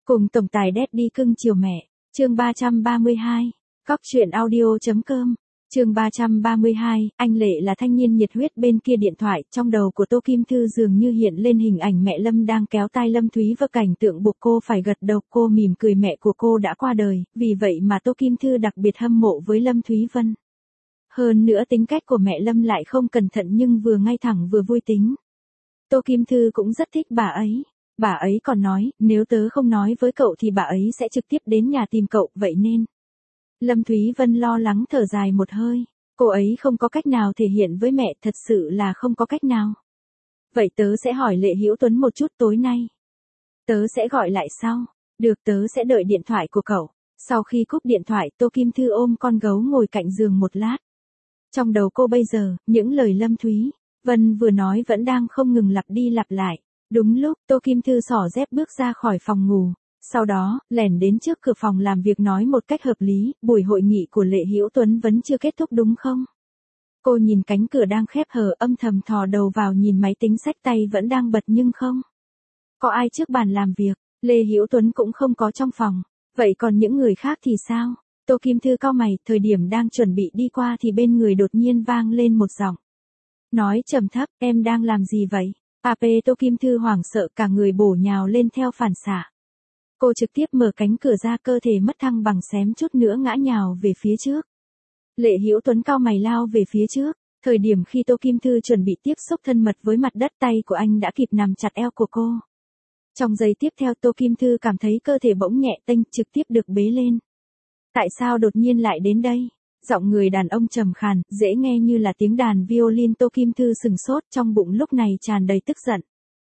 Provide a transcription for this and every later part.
Cùng tổng tài Daddy cưng chiều mẹ, chương 332, Cóc truyện audio.com, chương 332, anh Lệ là thanh niên nhiệt huyết bên kia điện thoại, trong đầu của Tô Kim Thư dường như hiện lên hình ảnh mẹ Lâm đang kéo tay Lâm Thúy và cảnh tượng buộc cô phải gật đầu. Cô mỉm cười, mẹ của cô đã qua đời, vì vậy mà Tô Kim Thư đặc biệt hâm mộ với Lâm Thúy Vân. Hơn nữa tính cách của mẹ Lâm lại không cẩn thận nhưng vừa ngay thẳng vừa vui tính. Tô Kim Thư cũng rất thích bà ấy. Bà ấy còn nói, nếu tớ không nói với cậu thì bà ấy sẽ trực tiếp đến nhà tìm cậu, vậy nên. Lâm Thúy Vân lo lắng thở dài một hơi, cô ấy không có cách nào thể hiện với mẹ, thật sự là không có cách nào. Vậy tớ sẽ hỏi Lệ Hữu Tuấn một chút tối nay. Tớ sẽ gọi lại sau, được, tớ sẽ đợi điện thoại của cậu. Sau khi cúp điện thoại, Tô Kim Thư ôm con gấu ngồi cạnh giường một lát. Trong đầu cô bây giờ, những lời Lâm Thúy Vân vừa nói vẫn đang không ngừng lặp đi lặp lại. Đúng lúc, Tô Kim Thư xỏ dép bước ra khỏi phòng ngủ. Sau đó, lẻn đến trước cửa phòng làm việc nói một cách hợp lý, buổi hội nghị của Lệ Hữu Tuấn vẫn chưa kết thúc đúng không? Cô nhìn cánh cửa đang khép hờ, âm thầm thò đầu vào nhìn máy tính xách tay vẫn đang bật nhưng không có ai trước bàn làm việc, Lệ Hữu Tuấn cũng không có trong phòng. Vậy còn những người khác thì sao? Tô Kim Thư cau mày, thời điểm đang chuẩn bị đi qua thì bên người đột nhiên vang lên một giọng nói trầm thấp, em đang làm gì vậy? Tô Kim Thư hoảng sợ, cả người bổ nhào lên theo phản xạ. Cô trực tiếp mở cánh cửa ra, cơ thể mất thăng bằng xém chút nữa ngã nhào về phía trước. Lệ Hữu Tuấn cau mày lao về phía trước. Thời điểm khi Tô Kim Thư chuẩn bị tiếp xúc thân mật với mặt đất, tay của anh đã kịp nắm chặt eo của cô. Trong giây tiếp theo, Tô Kim Thư cảm thấy cơ thể bỗng nhẹ tênh, trực tiếp được bế lên. Tại sao đột nhiên lại đến đây? Giọng người đàn ông trầm khàn, dễ nghe như là tiếng đàn violin. Tô Kim Thư sừng sốt, trong bụng lúc này tràn đầy tức giận.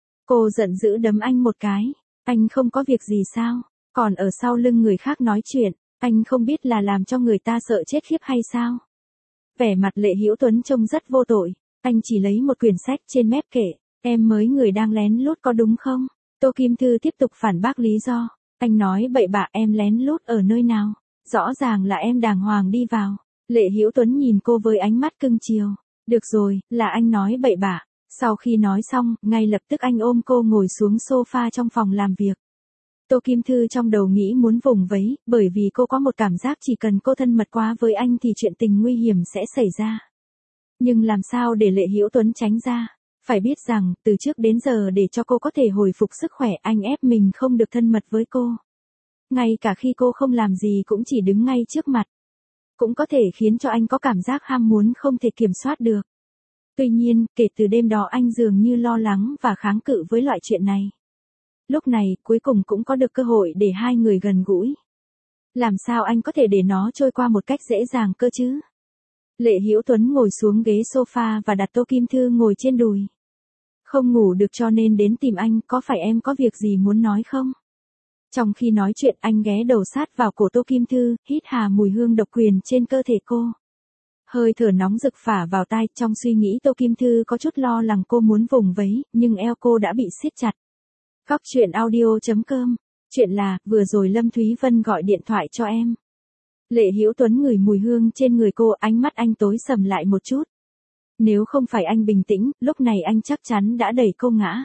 Cô giận dữ đấm anh một cái. Anh không có việc gì sao? Còn ở sau lưng người khác nói chuyện, anh không biết là làm cho người ta sợ chết khiếp hay sao? Vẻ mặt Lệ Hữu Tuấn trông rất vô tội, anh chỉ lấy một quyển sách trên mép kệ, em mới người đang lén lút có đúng không? Tô Kim Thư tiếp tục phản bác lý do, anh nói bậy bạ, em lén lút ở nơi nào? Rõ ràng là em đàng hoàng đi vào. Lệ Hữu Tuấn nhìn cô với ánh mắt cưng chiều. Được rồi, là anh nói bậy bạ. Sau khi nói xong, ngay lập tức anh ôm cô ngồi xuống sofa trong phòng làm việc. Tô Kim Thư trong đầu nghĩ muốn vùng vẫy, bởi vì cô có một cảm giác chỉ cần cô thân mật quá với anh thì chuyện tình nguy hiểm sẽ xảy ra. Nhưng làm sao để Lệ Hữu Tuấn tránh ra? Phải biết rằng, từ trước đến giờ để cho cô có thể hồi phục sức khỏe, anh ép mình không được thân mật với cô. Ngay cả khi cô không làm gì cũng chỉ đứng ngay trước mặt. Cũng có thể khiến cho anh có cảm giác ham muốn không thể kiểm soát được. Tuy nhiên, kể từ đêm đó anh dường như lo lắng và kháng cự với loại chuyện này. Lúc này, cuối cùng cũng có được cơ hội để hai người gần gũi. Làm sao anh có thể để nó trôi qua một cách dễ dàng cơ chứ? Lệ Hữu Tuấn ngồi xuống ghế sofa và đặt Tô Kim Thư ngồi trên đùi. Không ngủ được cho nên đến tìm anh, có phải em có việc gì muốn nói không? Trong khi nói chuyện, anh ghé đầu sát vào cổ Tô Kim Thư, hít hà mùi hương độc quyền trên cơ thể cô. Hơi thở nóng rực phả vào tai, trong suy nghĩ Tô Kim Thư có chút lo lắng cô muốn vùng vẫy, nhưng eo cô đã bị siết chặt. Cóc truyện audio.com, chuyện là, vừa rồi Lâm Thúy Vân gọi điện thoại cho em. Lệ Hữu Tuấn ngửi mùi hương trên người cô, ánh mắt anh tối sầm lại một chút. Nếu không phải anh bình tĩnh, lúc này anh chắc chắn đã đẩy cô ngã.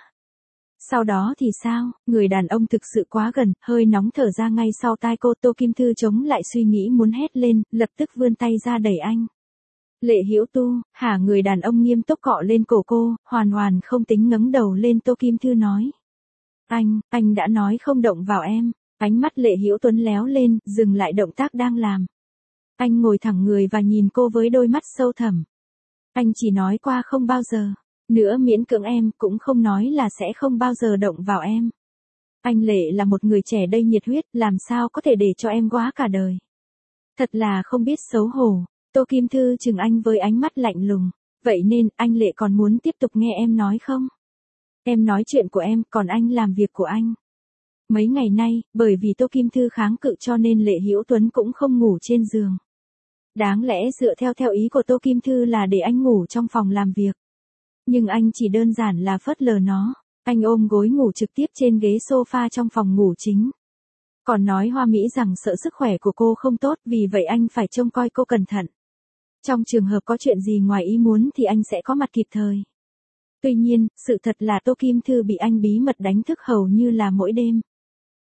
Sau đó thì sao? Người đàn ông thực sự quá gần, hơi nóng thở ra ngay sau tai cô. Tô Kim Thư chống lại suy nghĩ muốn hét lên, lập tức vươn tay ra đẩy anh. Lệ Hữu Tu, hả? Người đàn ông nghiêm túc cọ lên cổ cô, hoàn không tính ngẩng đầu lên. Tô Kim Thư nói. Anh đã nói không động vào em. Ánh mắt Lệ Hữu Tuấn léo lên, dừng lại động tác đang làm. Anh ngồi thẳng người và nhìn cô với đôi mắt sâu thẳm. Anh chỉ nói qua không bao giờ nữa miễn cưỡng em, cũng không nói là sẽ không bao giờ động vào em. Anh Lệ là một người trẻ đầy nhiệt huyết, làm sao có thể để cho em quá cả đời. Thật là không biết xấu hổ. Tô Kim Thư chừng anh với ánh mắt lạnh lùng. Vậy nên, anh Lệ còn muốn tiếp tục nghe em nói không? Em nói chuyện của em, còn anh làm việc của anh. Mấy ngày nay, bởi vì Tô Kim Thư kháng cự cho nên Lệ Hữu Tuấn cũng không ngủ trên giường. Đáng lẽ dựa theo ý của Tô Kim Thư là để anh ngủ trong phòng làm việc. Nhưng anh chỉ đơn giản là phớt lờ nó. Anh ôm gối ngủ trực tiếp trên ghế sofa trong phòng ngủ chính. Còn nói hoa mỹ rằng sợ sức khỏe của cô không tốt, vì vậy anh phải trông coi cô cẩn thận. Trong trường hợp có chuyện gì ngoài ý muốn thì anh sẽ có mặt kịp thời. Tuy nhiên, sự thật là Tô Kim Thư bị anh bí mật đánh thức hầu như là mỗi đêm.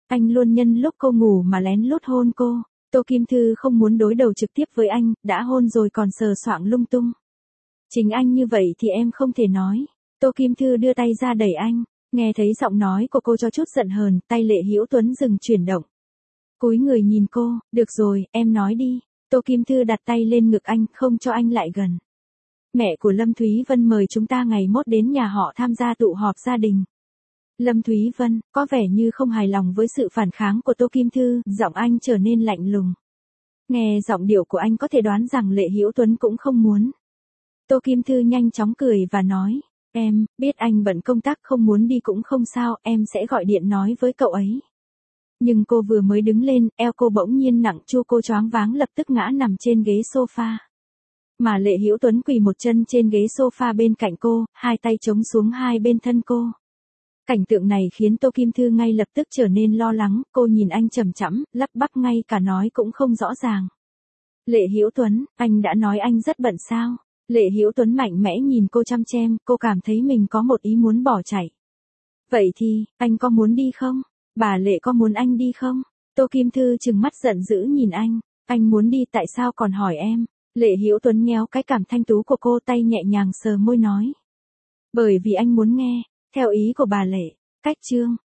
Anh luôn nhân lúc cô ngủ mà lén lút hôn cô. Tô Kim Thư không muốn đối đầu trực tiếp với anh, đã hôn rồi còn sờ soạng lung tung. Chính anh như vậy thì em không thể nói. Tô Kim Thư đưa tay ra đẩy anh, nghe thấy giọng nói của cô cho chút giận hờn, tay Lệ Hữu Tuấn dừng chuyển động. Cúi người nhìn cô, được rồi, em nói đi. Tô Kim Thư đặt tay lên ngực anh, không cho anh lại gần. Mẹ của Lâm Thúy Vân mời chúng ta ngày mốt đến nhà họ tham gia tụ họp gia đình. Lâm Thúy Vân, có vẻ như không hài lòng với sự phản kháng của Tô Kim Thư, giọng anh trở nên lạnh lùng. Nghe giọng điệu của anh có thể đoán rằng Lệ Hữu Tuấn cũng không muốn. Tô Kim Thư nhanh chóng cười và nói, em, biết anh bận công tác không muốn đi cũng không sao, em sẽ gọi điện nói với cậu ấy. Nhưng cô vừa mới đứng lên, eo cô bỗng nhiên nặng chua, cô choáng váng lập tức ngã nằm trên ghế sofa. Mà Lệ Hữu Tuấn quỳ một chân trên ghế sofa bên cạnh cô, hai tay chống xuống hai bên thân cô. Cảnh tượng này khiến Tô Kim Thư ngay lập tức trở nên lo lắng, cô nhìn anh chằm chằm, lắp bắp ngay cả nói cũng không rõ ràng. Lệ Hữu Tuấn, anh đã nói anh rất bận sao? Lệ Hữu Tuấn mạnh mẽ nhìn cô chăm chăm, cô cảm thấy mình có một ý muốn bỏ chạy. Vậy thì, anh có muốn đi không? Bà Lệ có muốn anh đi không? Tô Kim Thư trừng mắt giận dữ nhìn anh muốn đi tại sao còn hỏi em? Lệ Hữu Tuấn nhéo cái cằm thanh tú của cô, tay nhẹ nhàng sờ môi nói. Bởi vì anh muốn nghe, theo ý của bà Lệ. Cách chương